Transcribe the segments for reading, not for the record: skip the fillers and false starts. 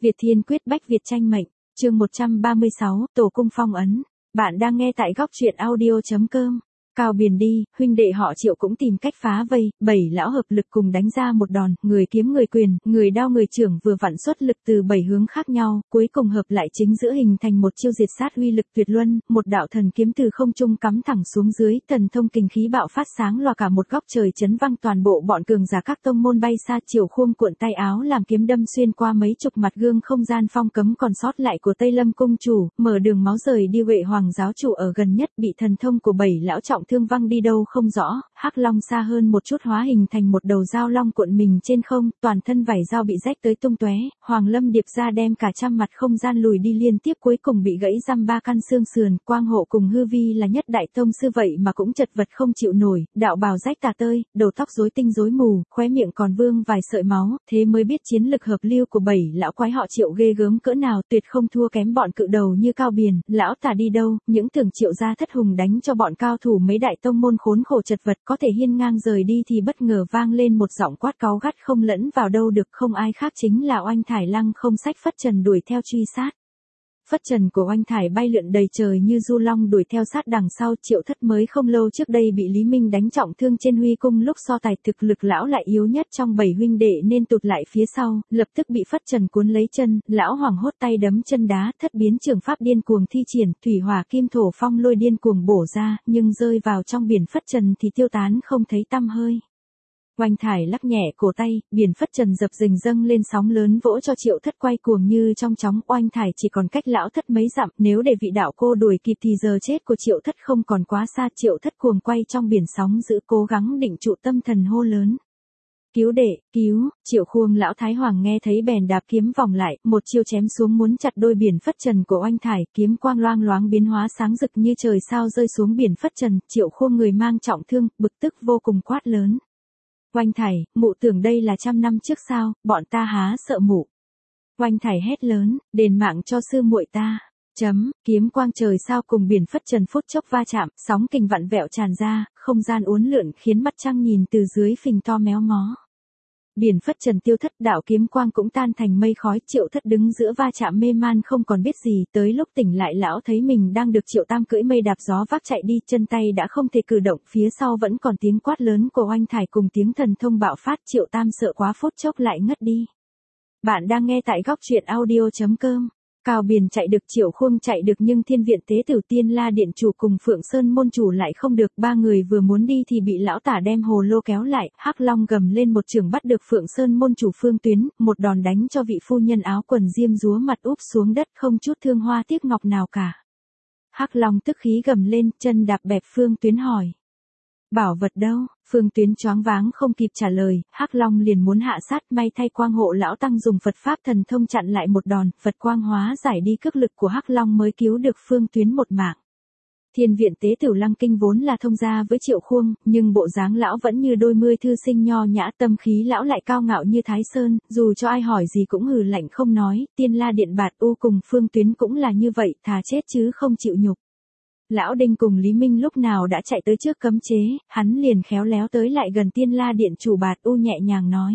Việt Thiên Quyết Bách Việt tranh mệnh, chương 136, Tổ cung phong ấn. Bạn đang nghe tại góc truyện audio.com. Cao biển đi, huynh đệ họ Triệu cũng tìm cách phá vây, 7 lão hợp lực cùng đánh ra một đòn, người kiếm người quyền, người đao người trưởng vừa vặn xuất lực từ 7 hướng khác nhau, cuối cùng hợp lại chính giữa hình thành một chiêu diệt sát uy lực tuyệt luân, một đạo thần kiếm từ không trung cắm thẳng xuống dưới, thần thông kình khí bạo phát sáng loà cả một góc trời chấn vang toàn bộ bọn cường giả các tông môn bay xa. Triệu Khuông cuộn tay áo làm kiếm đâm xuyên qua mấy chục mặt gương không gian phong cấm còn sót lại của Tây Lâm cung chủ, mở đường máu rời đi. Huệ Hoàng giáo chủ ở gần nhất bị thần thông của 7 lão trọng thương văng đi đâu không rõ. Hắc Long xa hơn một chút hóa hình thành một đầu dao long cuộn mình trên không, toàn thân vảy dao bị rách tới tung tóe. Hoàng Lâm điệp ra đem cả trăm mặt không gian lùi đi liên tiếp, cuối cùng bị gãy răm 3 căn xương sườn. Quang Hộ cùng Hư Vi là nhất đại tông sư vậy mà cũng chật vật không chịu nổi, đạo bào rách tả tơi, đầu tóc rối tinh rối mù, khóe miệng còn vương vài sợi máu, thế mới biết chiến lực hợp lưu của 7 lão quái họ Triệu ghê gớm cỡ nào, tuyệt không thua kém bọn cự đầu như Cao Biển. Lão tả đi đâu, những tưởng Triệu gia thất hùng đánh cho bọn cao thủ mấy đại tông môn khốn khổ chật vật có thể hiên ngang rời đi thì bất ngờ vang lên một giọng quát cáu gắt không lẫn vào đâu được, không ai khác chính là Oanh Thải Lăng không sách phất trần đuổi theo truy sát. Phất trần của Oanh Thải bay lượn đầy trời như du long đuổi theo sát đằng sau. Triệu Thất mới không lâu trước đây bị Lý Minh đánh trọng thương trên Huy cung, lúc so tài thực lực lão lại yếu nhất trong 7 huynh đệ nên tụt lại phía sau, lập tức bị Phất trần cuốn lấy chân, lão hoảng hốt tay đấm chân đá, thất biến trường pháp điên cuồng thi triển, thủy hỏa kim thổ phong lôi điên cuồng bổ ra, nhưng rơi vào trong biển Phất trần thì tiêu tán không thấy tăm hơi. Oanh Thải lắc nhẹ cổ tay, biển Phất trần dập dình dâng lên sóng lớn vỗ cho Triệu Thất quay cuồng như trong chóng. Oanh Thải chỉ còn cách lão Thất mấy dặm, nếu để vị đạo cô đuổi kịp thì giờ chết của Triệu Thất không còn quá xa. Triệu Thất cuồng quay trong biển sóng dữ, cố gắng định trụ tâm thần hô lớn: cứu đệ, cứu! Triệu Khuông lão thái hoàng nghe thấy bèn đạp kiếm vòng lại, một chiêu chém xuống muốn chặt đôi biển Phất trần của Oanh Thải, kiếm quang loang loáng biến hóa sáng rực như trời sao rơi xuống biển Phất trần. Triệu Khuông người mang trọng thương, bực tức vô cùng quát lớn: Oanh Thải, mụ tưởng đây là 100 năm trước sao, bọn ta há sợ mụ. Oanh Thải hét lớn: đền mạng cho sư muội ta. Kiếm quang trời sao cùng biển Phất trần phút chốc va chạm, sóng kình vặn vẹo tràn ra, không gian uốn lượn khiến mặt trăng nhìn từ dưới phình to méo mó. Biển Phất trần tiêu thất, đạo kiếm quang cũng tan thành mây khói. Triệu Thất đứng giữa va chạm mê man không còn biết gì, tới lúc tỉnh lại lão thấy mình đang được Triệu Tam cưỡi mây đạp gió vác chạy đi, chân tay đã không thể cử động, phía sau vẫn còn tiếng quát lớn của Oanh Thải cùng tiếng thần thông bạo phát. Triệu Tam sợ quá phút chốc lại ngất đi. Bạn đang nghe tại góc truyện audio.com. Cao Biển chạy được, Triệu Khuông chạy được, nhưng Thiên Viện Tế Tử Tiên La Điện chủ cùng Phượng Sơn môn chủ lại không được. Ba người vừa muốn đi thì bị lão tả đem hồ lô kéo lại. Hắc Long gầm lên một chưởng bắt được Phượng Sơn môn chủ Phương Tuyến, một đòn đánh cho vị phu nhân áo quần diêm dúa mặt úp xuống đất không chút thương hoa tiếc ngọc nào cả. Hắc Long tức khí gầm lên, chân đạp bẹp Phương Tuyến hỏi: bảo vật đâu? Phương Tuyến choáng váng không kịp trả lời, Hắc Long liền muốn hạ sát, may thay Quang Hộ lão tăng dùng Phật pháp thần thông chặn lại một đòn, Phật quang hóa giải đi cước lực của Hắc Long mới cứu được Phương Tuyến một mạng. Thiên Viện Tế Tử Lăng Kinh vốn là thông gia với Triệu Khuông, nhưng bộ dáng lão vẫn như đôi mươi thư sinh nho nhã, tâm khí lão lại cao ngạo như Thái Sơn, dù cho ai hỏi gì cũng hừ lạnh không nói. Tiên La Điện Bạt U cùng Phương Tuyến cũng là như vậy, thà chết chứ không chịu nhục. Lão Đinh cùng Lý Minh lúc nào đã chạy tới trước cấm chế, hắn liền khéo léo tới lại gần Tiên La Điện chủ Bạt U nhẹ nhàng nói: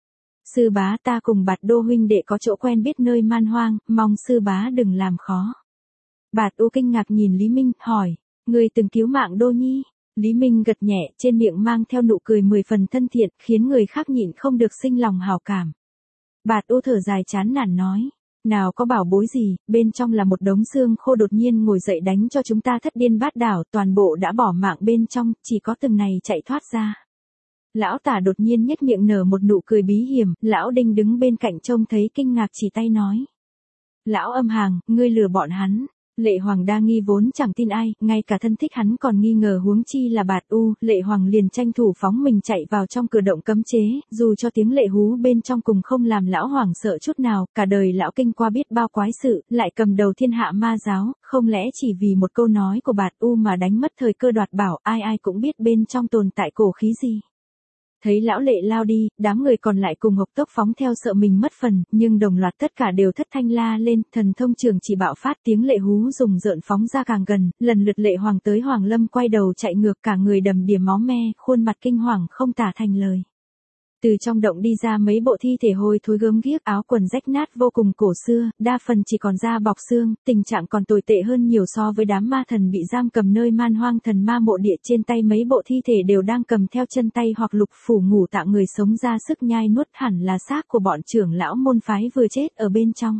sư bá, ta cùng Bạt Đô huynh đệ có chỗ quen biết nơi man hoang, mong sư bá đừng làm khó. Bạt U kinh ngạc nhìn Lý Minh, hỏi: người từng cứu mạng Đô nhi? Lý Minh gật nhẹ, trên miệng mang theo nụ cười 10 phần thân thiện, khiến người khác nhịn không được sinh lòng hảo cảm. Bạt U thở dài chán nản nói: nào có bảo bối gì, bên trong là một đống xương khô đột nhiên ngồi dậy đánh cho chúng ta thất điên bát đảo, toàn bộ đã bỏ mạng bên trong, chỉ có từng này chạy thoát ra. Lão tả đột nhiên nhếch miệng nở một nụ cười bí hiểm, lão Đinh đứng bên cạnh trông thấy kinh ngạc chỉ tay nói: lão âm hàng, ngươi lừa bọn hắn. Lệ Hoàng đa nghi vốn chẳng tin ai, ngay cả thân thích hắn còn nghi ngờ, huống chi là Bạt U. Lệ Hoàng liền tranh thủ phóng mình chạy vào trong cửa động cấm chế, dù cho tiếng lệ hú bên trong cùng không làm lão Hoàng sợ chút nào. Cả đời lão kinh qua biết bao quái sự, lại cầm đầu thiên hạ ma giáo, không lẽ chỉ vì một câu nói của Bạt U mà đánh mất thời cơ đoạt bảo? Ai ai cũng biết bên trong tồn tại cổ khí gì. Thấy lão Lệ lao đi, đám người còn lại cùng hộc tốc phóng theo sợ mình mất phần, nhưng đồng loạt tất cả đều thất thanh la lên, thần thông trường chỉ bạo phát, tiếng lệ hú rùng rợn phóng ra càng gần, lần lượt Lệ Hoàng tới Hoàng Lâm quay đầu chạy ngược, cả người đầm đìa máu me, khuôn mặt kinh hoàng không tả thành lời. Từ trong động đi ra mấy bộ thi thể hôi thối gớm ghiếc, áo quần rách nát vô cùng cổ xưa, đa phần chỉ còn da bọc xương, tình trạng còn tồi tệ hơn nhiều so với đám ma thần bị giam cầm nơi man hoang thần ma mộ địa. Trên tay mấy bộ thi thể đều đang cầm theo chân tay hoặc lục phủ ngũ tạng người sống ra sức nhai nuốt, hẳn là xác của bọn trưởng lão môn phái vừa chết ở bên trong.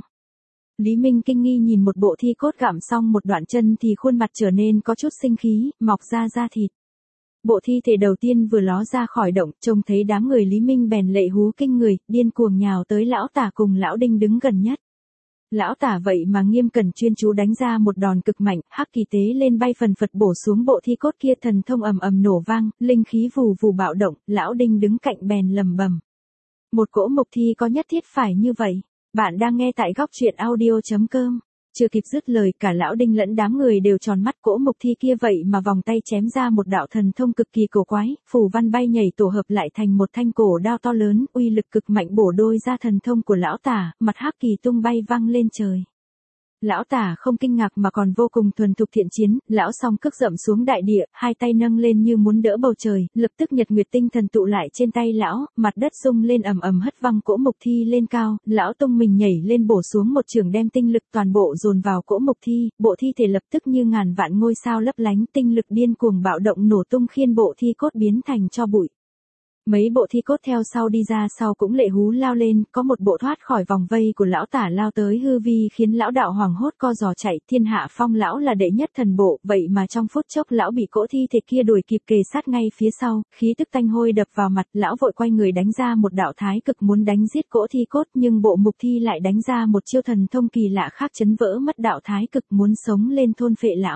Lý Minh kinh nghi nhìn một bộ thi cốt gặm xong một đoạn chân thì khuôn mặt trở nên có chút sinh khí, mọc ra da thịt. Bộ thi thể đầu tiên vừa ló ra khỏi động, trông thấy đám người Lý Minh bèn lệ hú kinh người, điên cuồng nhào tới lão tả cùng lão đinh đứng gần nhất. Lão tả vậy mà nghiêm cẩn chuyên chú đánh ra một đòn cực mạnh, hắc kỳ tế lên bay phần phật bổ xuống bộ thi cốt kia, thần thông ầm ầm nổ vang, linh khí vù vù bạo động, lão đinh đứng cạnh bèn lầm bầm. Một cỗ mục thi có nhất thiết phải như vậy? Bạn đang nghe tại góc truyện audio.com. Chưa kịp dứt lời, cả lão đinh lẫn đám người đều tròn mắt. Cỗ mục thi kia vậy mà vòng tay chém ra một đạo thần thông cực kỳ cổ quái, phù văn bay nhảy tổ hợp lại thành một thanh cổ đao to lớn, uy lực cực mạnh bổ đôi ra thần thông của lão tả, mặt hắc kỳ tung bay văng lên trời. Lão tả không kinh ngạc mà còn vô cùng thuần thục thiện chiến, lão song cước dậm xuống đại địa, hai tay nâng lên như muốn đỡ bầu trời, lập tức nhật nguyệt tinh thần tụ lại trên tay lão, mặt đất rung lên ầm ầm hất văng cỗ mục thi lên cao, lão tung mình nhảy lên bổ xuống một chưởng đem tinh lực toàn bộ dồn vào cỗ mục thi, bộ thi thể lập tức như ngàn vạn ngôi sao lấp lánh, tinh lực điên cuồng bạo động nổ tung khiến bộ thi cốt biến thành tro bụi. Mấy bộ thi cốt theo sau đi ra sau cũng lệ hú lao lên, có một bộ thoát khỏi vòng vây của lão tả lao tới hư vi khiến lão đạo hoàng hốt co giò chạy. Thiên hạ phong lão là đệ nhất thần bộ, vậy mà trong phút chốc lão bị cỗ thi thể kia đuổi kịp kề sát ngay phía sau, khí tức tanh hôi đập vào mặt, lão vội quay người đánh ra một đạo thái cực muốn đánh giết cỗ thi cốt, nhưng bộ mục thi lại đánh ra một chiêu thần thông kỳ lạ khác chấn vỡ mất đạo thái cực muốn sống lên thôn phệ lão.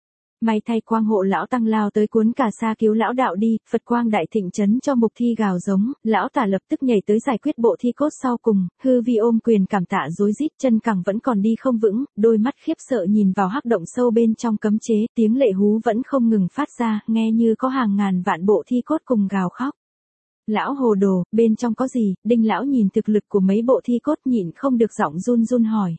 May thay quang hộ lão tăng lao tới cuốn cả xa cứu lão đạo đi, Phật quang đại thịnh chấn cho mục thi gào giống, lão tả lập tức nhảy tới giải quyết bộ thi cốt sau cùng, hư vi ôm quyền cảm tạ rối rít, chân cẳng vẫn còn đi không vững, đôi mắt khiếp sợ nhìn vào hắc động sâu bên trong cấm chế, tiếng lệ hú vẫn không ngừng phát ra, nghe như có hàng ngàn vạn bộ thi cốt cùng gào khóc. Lão hồ đồ, bên trong có gì? Đinh lão nhìn thực lực của mấy bộ thi cốt nhịn không được giọng run run hỏi.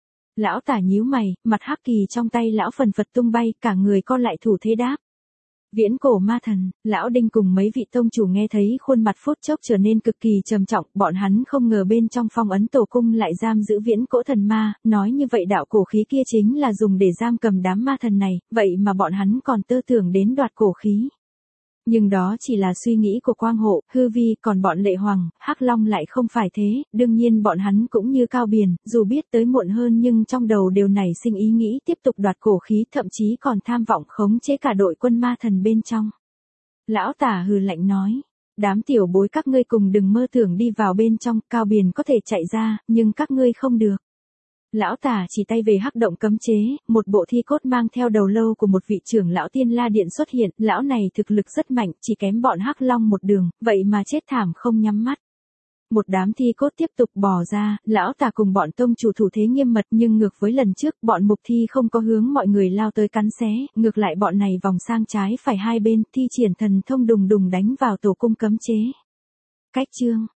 Lão tả nhíu mày, mặt hắc kỳ trong tay lão phần phật tung bay, cả người co lại thủ thế đáp. Viễn cổ ma thần. Lão đinh cùng mấy vị tông chủ nghe thấy khuôn mặt phút chốc trở nên cực kỳ trầm trọng, bọn hắn không ngờ bên trong phong ấn tổ cung lại giam giữ viễn cổ thần ma, nói như vậy đạo cổ khí kia chính là dùng để giam cầm đám ma thần này, vậy mà bọn hắn còn tơ tưởng đến đoạt cổ khí. Nhưng đó chỉ là suy nghĩ của quang hộ, hư vi, còn bọn lệ hoàng, hắc long lại không phải thế, đương nhiên bọn hắn cũng như Cao Biền, dù biết tới muộn hơn nhưng trong đầu đều nảy sinh ý nghĩ tiếp tục đoạt cổ khí, thậm chí còn tham vọng khống chế cả đội quân ma thần bên trong. Lão tả hừ lạnh nói, đám tiểu bối các ngươi cùng đừng mơ tưởng đi vào bên trong, Cao Biền có thể chạy ra, nhưng các ngươi không được. Lão tả chỉ tay về hắc động cấm chế, một bộ thi cốt mang theo đầu lâu của một vị trưởng lão Tiên La Điện xuất hiện, lão này thực lực rất mạnh, chỉ kém bọn hắc long một đường, vậy mà chết thảm không nhắm mắt. Một đám thi cốt tiếp tục bò ra, lão tả cùng bọn tông chủ thủ thế nghiêm mật, nhưng ngược với lần trước, bọn mục thi không có hướng mọi người lao tới cắn xé, ngược lại bọn này vòng sang trái phải hai bên, thi triển thần thông đùng đùng đánh vào tổ cung cấm chế. Cách chương